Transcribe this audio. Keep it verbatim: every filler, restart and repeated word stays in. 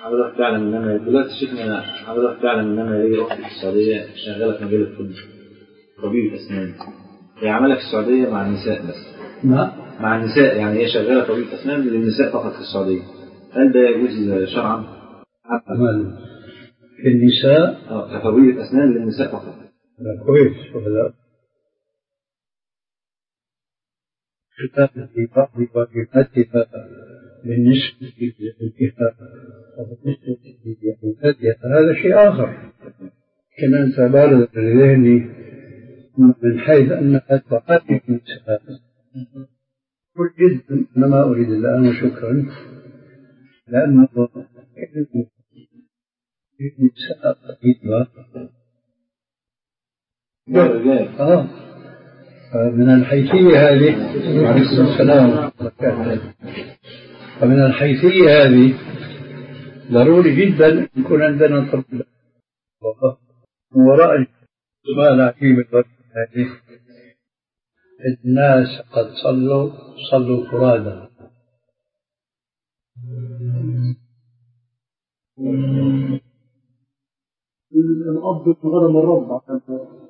حضرتك تعلم ان انا دلوقتي شفنا حضرتك تعلم ان انا ليا اختي في السعوديه شغاله في مجال الطب، طبيبه اسنان. هي عملها في السعوديه مع النساء بس. نعم. مع النساء، يعني هي شغاله طبيبه اسنان للنساء فقط في السعوديه. هل ده يجوز شرعا؟ عمل في النساء؟ اه، كطبيبه اسنان للنساء فقط. لا كويس ولا كتابة في بعض واجباتها بالنسبة للجهات وبالنسبة لوجوداتها هذا شيء آخر. كان أنت بارد لذهني من حيث أنها تعالج النساء. قل جدا أنا ما أريد الآن وشكرا، لأنه النساء طبيبة آه من الحيثية هذه. وعليكم السلام. ومن الحيثية هذه ضروري جدا يكون عندنا طبيب. وراء السؤال عجيب الوقت هذه الناس قد صلوا صلوا فرادا. الأب غرم الرب